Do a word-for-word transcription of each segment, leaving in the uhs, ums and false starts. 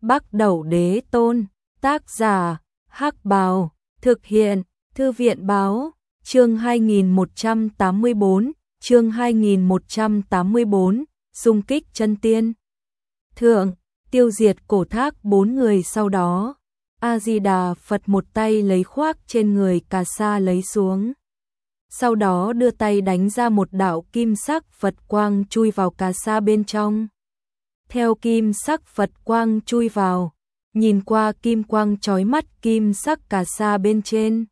Bắc Đẩu Đế Tôn, tác giả, Hắc Bào, thực hiện, Thư viện Báo, chương hai nghìn một trăm tám mươi tư, chương hai nghìn một trăm tám mươi tư, xung kích chân tiên. Thượng, tiêu diệt cổ thác bốn người sau đó, A-di-đà Phật một tay lấy khoác trên người Cà Sa lấy xuống. Sau đó đưa tay đánh ra một đạo kim sắc Phật quang chui vào Cà Sa bên trong. Theo kim sắc Phật quang chui vào, nhìn qua kim quang chói mắt kim sắc Cà Sa bên trên.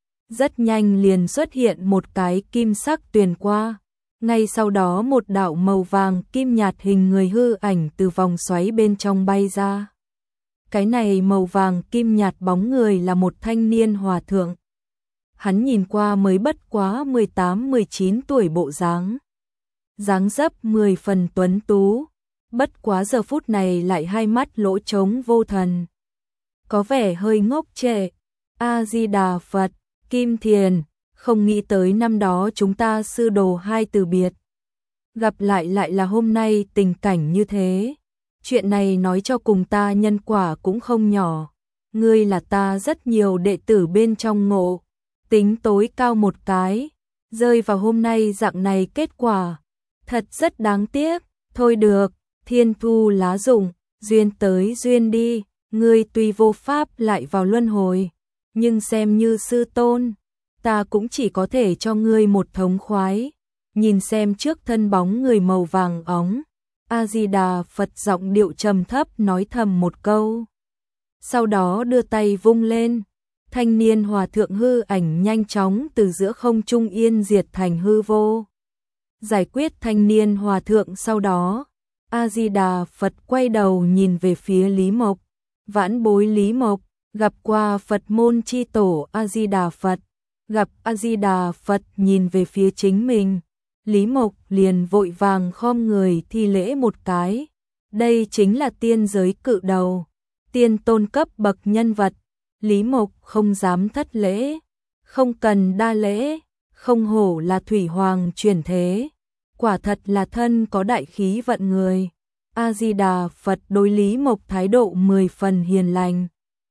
Rất nhanh liền xuất hiện một cái kim sắc tuyền qua. Ngay sau đó một đạo màu vàng kim nhạt hình người hư ảnh từ vòng xoáy bên trong bay ra. Cái này màu vàng kim nhạt bóng người là một thanh niên hòa thượng. Hắn nhìn qua mới bất quá mười tám mười chín tuổi bộ dáng. Dáng dấp mười phần tuấn tú, bất quá giờ phút này lại hai mắt lỗ trống vô thần. Có vẻ hơi ngốc trệ. A-di-đà Phật, Kim Thiền, không nghĩ tới năm đó chúng ta sư đồ hai từ biệt. Gặp lại lại là hôm nay tình cảnh như thế. Chuyện này nói cho cùng ta nhân quả cũng không nhỏ. Ngươi là ta rất nhiều đệ tử bên trong ngộ. Tính tối cao một cái. Rơi vào hôm nay dạng này kết quả. Thật rất đáng tiếc. Thôi được, thiên thu lá rụng, duyên tới duyên đi. Ngươi tuy vô pháp lại vào luân hồi. Nhưng xem như sư tôn, ta cũng chỉ có thể cho ngươi một thống khoái. Nhìn xem trước thân bóng người màu vàng óng, A-di-đà Phật giọng điệu trầm thấp nói thầm một câu. Sau đó đưa tay vung lên, thanh niên hòa thượng hư ảnh nhanh chóng từ giữa không trung yên diệt thành hư vô. Giải quyết thanh niên hòa thượng sau đó, A-di-đà Phật quay đầu nhìn về phía Lý Mộc. Vãn bối Lý Mộc, gặp qua Phật môn chi tổ A-di-đà Phật. Gặp A-di-đà Phật nhìn về phía chính mình, Lý Mộc liền vội vàng khom người thi lễ một cái. Đây chính là tiên giới cự đầu, tiên tôn cấp bậc nhân vật. Lý Mộc không dám thất lễ, không cần đa lễ, không hổ là thủy hoàng chuyển thế. Quả thật là thân có đại khí vận người. A-di-đà Phật đối Lý Mộc thái độ mười phần hiền lành.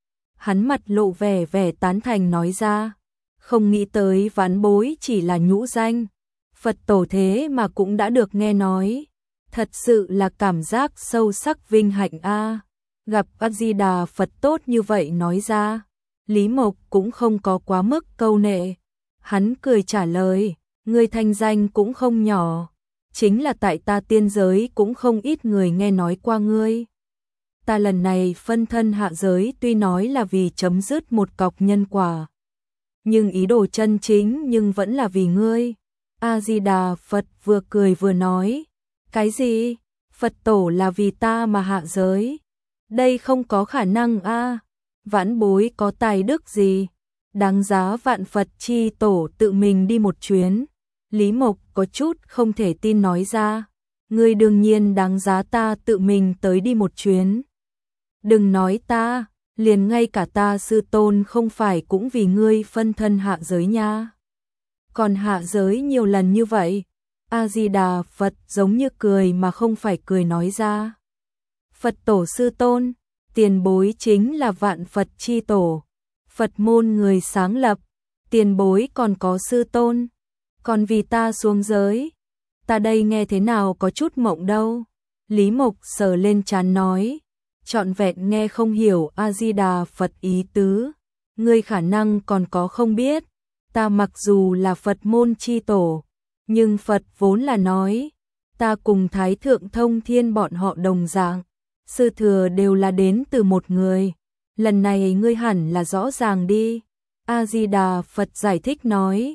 Hắn mặt lộ vẻ vẻ tán thành nói ra. Không nghĩ tới vãn bối chỉ là nhũ danh. Phật tổ thế mà cũng đã được nghe nói. Thật sự là cảm giác sâu sắc vinh hạnh a. Gặp A-di-đà Phật tốt như vậy nói ra. Lý Mộc cũng không có quá mức câu nệ. Hắn cười trả lời, ngươi thanh danh cũng không nhỏ. Chính là tại ta tiên giới cũng không ít người nghe nói qua ngươi. Ta lần này phân thân hạ giới tuy nói là vì chấm dứt một cọc nhân quả. Nhưng ý đồ chân chính nhưng vẫn là vì ngươi. A-di-đà Phật vừa cười vừa nói. Cái gì? Phật tổ là vì ta mà hạ giới? Đây không có khả năng a. Vãn bối có tài đức gì? Đáng giá vạn Phật chi tổ tự mình đi một chuyến. Lý Mộc có chút không thể tin nói ra. Ngươi đương nhiên đáng giá ta tự mình tới đi một chuyến. Đừng nói ta, liền ngay cả ta sư tôn không phải cũng vì ngươi phân thân hạ giới nha. Còn hạ giới nhiều lần như vậy. A-di-đà Phật giống như cười mà không phải cười nói ra. Phật tổ sư tôn, tiền bối chính là vạn Phật chi tổ. Phật môn người sáng lập, tiền bối còn có sư tôn. Còn vì ta xuống giới, ta đây nghe thế nào có chút mộng đâu. Lý Mộc sờ lên trán nói, trọn vẹn nghe không hiểu A-di-đà Phật ý tứ. Ngươi khả năng còn có không biết, ta mặc dù là Phật môn chi tổ, nhưng Phật vốn là nói, ta cùng Thái Thượng Thông Thiên bọn họ đồng dạng, sư thừa đều là đến từ một người. Lần này ngươi hẳn là rõ ràng đi. A-di-đà Phật giải thích nói,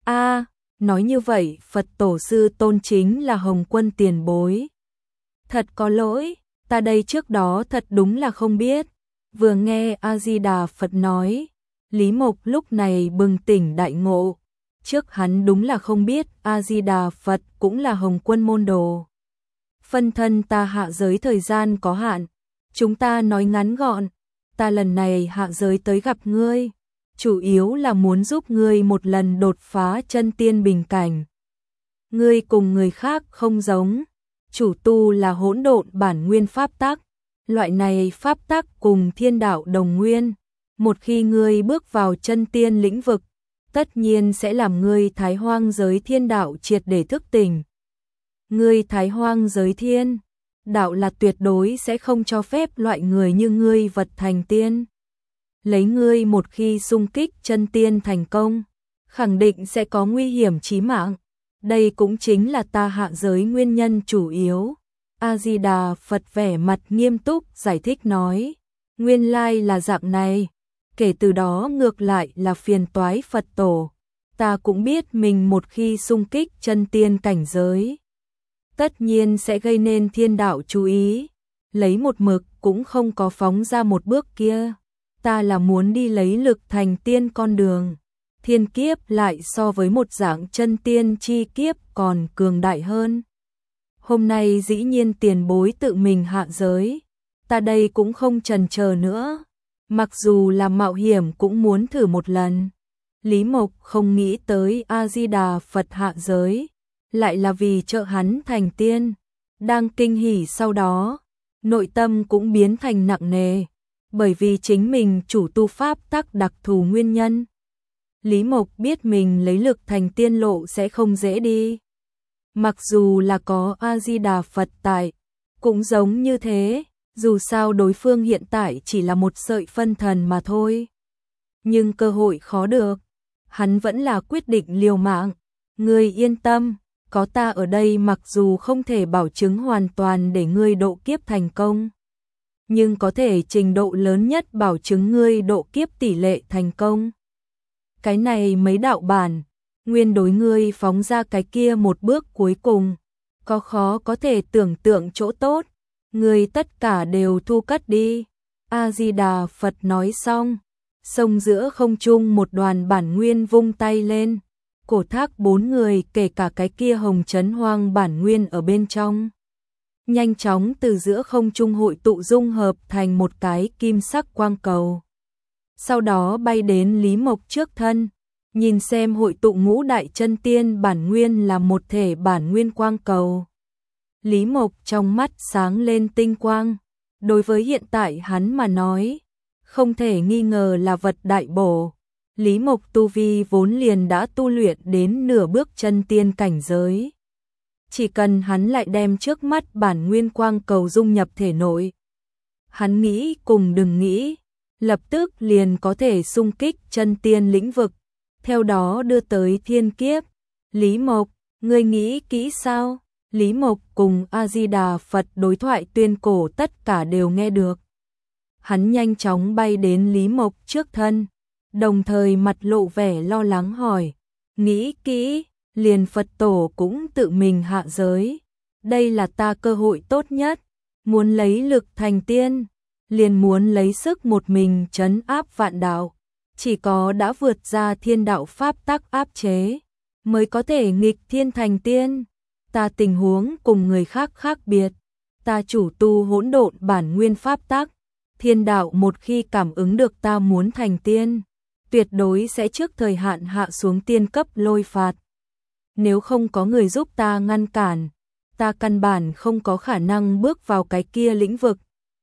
a nói như vậy Phật tổ sư tôn chính là Hồng Quân tiền bối. Thật có lỗi, ta đây trước đó thật đúng là không biết. Vừa nghe A-di-đà Phật nói, Lý Mộc lúc này bừng tỉnh đại ngộ. Trước hắn đúng là không biết A-di-đà Phật cũng là Hồng Quân môn đồ. Phân thân ta hạ giới thời gian có hạn. Chúng ta nói ngắn gọn, ta lần này hạ giới tới gặp ngươi, chủ yếu là muốn giúp ngươi một lần đột phá chân tiên bình cảnh. Ngươi cùng người khác không giống, chủ tu là hỗn độn bản nguyên pháp tắc, Loại này pháp tắc cùng thiên đạo đồng nguyên, một khi ngươi bước vào chân tiên lĩnh vực, tất nhiên sẽ làm ngươi thái hoang giới thiên đạo triệt để thức tỉnh. Ngươi thái hoang giới thiên đạo là tuyệt đối sẽ không cho phép loại người như ngươi vật thành tiên. Lấy ngươi một khi xung kích chân tiên thành công, khẳng định sẽ có nguy hiểm chí mạng. Đây cũng chính là ta hạ giới nguyên nhân chủ yếu. A-di-đà Phật vẻ mặt nghiêm túc giải thích nói, nguyên lai là dạng này, kể từ đó ngược lại là phiền toái Phật tổ. Ta cũng biết mình một khi xung kích chân tiên cảnh giới, tất nhiên sẽ gây nên thiên đạo chú ý, lấy một mực cũng không có phóng ra một bước kia. Ta là muốn đi lấy lực thành tiên con đường. Thiên kiếp lại so với một dạng chân tiên chi kiếp còn cường đại hơn. Hôm nay dĩ nhiên tiền bối tự mình hạ giới, ta đây cũng không chần chờ nữa, mặc dù là mạo hiểm cũng muốn thử một lần. Lý Mộc không nghĩ tới A-di-đà Phật hạ giới, lại là vì trợ hắn thành tiên. Đang kinh hỉ sau đó, nội tâm cũng biến thành nặng nề, bởi vì chính mình chủ tu pháp tắc đặc thù nguyên nhân. Lý Mộc biết mình lấy lực thành tiên lộ sẽ không dễ đi. Mặc dù là có A-di-đà Phật tại, cũng giống như thế, dù sao đối phương hiện tại chỉ là một sợi phân thần mà thôi. Nhưng cơ hội khó được, hắn vẫn là quyết định liều mạng. Ngươi yên tâm, có ta ở đây mặc dù không thể bảo chứng hoàn toàn để ngươi độ kiếp thành công, nhưng có thể trình độ lớn nhất bảo chứng ngươi độ kiếp tỷ lệ thành công. Cái này mấy đạo bản, nguyên đối ngươi phóng ra cái kia một bước cuối cùng, có khó có thể tưởng tượng chỗ tốt, ngươi tất cả đều thu cất đi. A-di-đà Phật nói xong, sông giữa không trung một đoàn bản nguyên vung tay lên, cổ thác bốn người kể cả cái kia hồng trấn hoang bản nguyên ở bên trong. Nhanh chóng từ giữa không trung hội tụ dung hợp thành một cái kim sắc quang cầu. Sau đó bay đến Lý Mộc trước thân, nhìn xem hội tụ ngũ đại chân tiên bản nguyên là một thể bản nguyên quang cầu. Lý Mộc trong mắt sáng lên tinh quang, đối với hiện tại hắn mà nói, không thể nghi ngờ là vật đại bổ. Lý Mộc tu vi vốn liền đã tu luyện đến nửa bước chân tiên cảnh giới. Chỉ cần hắn lại đem trước mắt bản nguyên quang cầu dung nhập thể nội, hắn nghĩ cùng đừng nghĩ, lập tức liền có thể xung kích chân tiên lĩnh vực, theo đó đưa tới thiên kiếp. Lý Mộc, ngươi nghĩ kỹ sao? Lý Mộc cùng A-di-đà Phật đối thoại tuyên cổ tất cả đều nghe được. Hắn nhanh chóng bay đến Lý Mộc trước thân, đồng thời mặt lộ vẻ lo lắng hỏi, nghĩ kỹ, liền Phật tổ cũng tự mình hạ giới. Đây là ta cơ hội tốt nhất, muốn lấy lực thành tiên, liền muốn lấy sức một mình trấn áp vạn đạo. Chỉ có đã vượt ra thiên đạo pháp tắc áp chế, mới có thể nghịch thiên thành tiên. Ta tình huống cùng người khác khác biệt, ta chủ tu hỗn độn bản nguyên pháp tắc. Thiên đạo một khi cảm ứng được ta muốn thành tiên, tuyệt đối sẽ trước thời hạn hạ xuống tiên cấp lôi phạt. Nếu không có người giúp ta ngăn cản, ta căn bản không có khả năng bước vào cái kia lĩnh vực.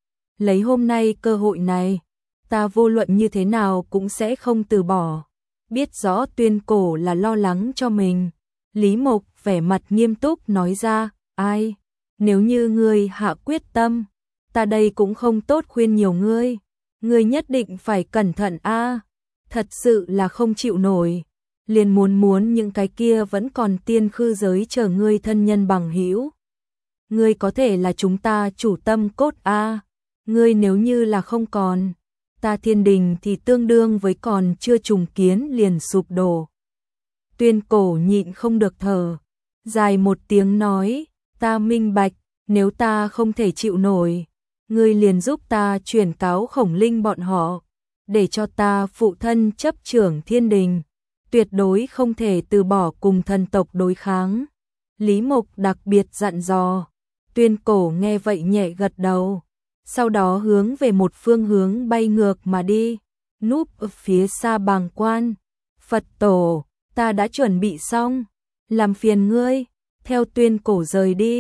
Lấy hôm nay cơ hội này, ta vô luận như thế nào cũng sẽ không từ bỏ. Biết rõ tuyên cổ là lo lắng cho mình, Lý Mộc vẻ mặt nghiêm túc nói ra, ai, nếu như ngươi hạ quyết tâm, ta đây cũng không tốt khuyên nhiều ngươi, ngươi nhất định phải cẩn thận a. Thật sự là không chịu nổi, liền muốn muốn những cái kia vẫn còn tiên khư giới chờ ngươi thân nhân bằng hữu. Ngươi có thể là chúng ta chủ tâm cốt a, ngươi nếu như là không còn, ta thiên đình thì tương đương với còn chưa trùng kiến liền sụp đổ. Tuyên cổ nhịn không được thở, dài một tiếng nói, ta minh bạch, nếu ta không thể chịu nổi, ngươi liền giúp ta chuyển cáo Khổng Linh bọn họ, để cho ta phụ thân chấp trưởng thiên đình, tuyệt đối không thể từ bỏ cùng thần tộc đối kháng. Lý Mộc đặc biệt dặn dò. Tuyên cổ nghe vậy nhẹ gật đầu, sau đó hướng về một phương hướng bay ngược mà đi, núp ở phía xa bàng quan. Phật tổ, ta đã chuẩn bị xong, làm phiền ngươi. Theo tuyên cổ rời đi,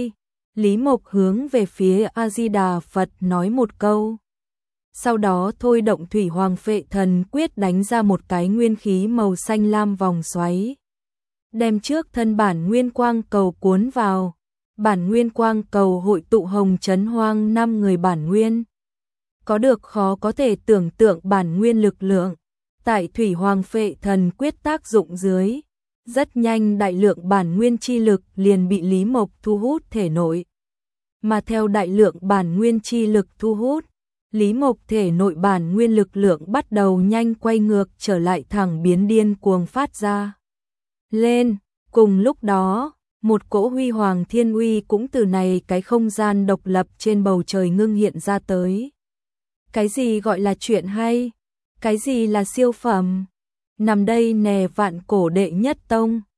Lý Mộc hướng về phía A-di-đà Phật nói một câu. Sau đó thôi động thủy hoàng phệ thần quyết đánh ra một cái nguyên khí màu xanh lam vòng xoáy. Đem trước thân bản nguyên quang cầu cuốn vào. Bản nguyên quang cầu hội tụ hồng trấn hoang năm người bản nguyên. Có được khó có thể tưởng tượng bản nguyên lực lượng. Tại thủy hoàng phệ thần quyết tác dụng dưới. Rất nhanh đại lượng bản nguyên chi lực liền bị Lý Mộc thu hút thể nội. Mà theo đại lượng bản nguyên chi lực thu hút, Lý Mộc thể nội bản nguyên lực lượng bắt đầu nhanh quay ngược trở lại thẳng biến điên cuồng phát ra. Lên, cùng lúc đó, một cỗ huy hoàng thiên uy cũng từ này cái không gian độc lập trên bầu trời ngưng hiện ra tới. Cái gì gọi là chuyện hay? Cái gì là siêu phẩm? Nằm đây nè vạn cổ đệ nhất tông.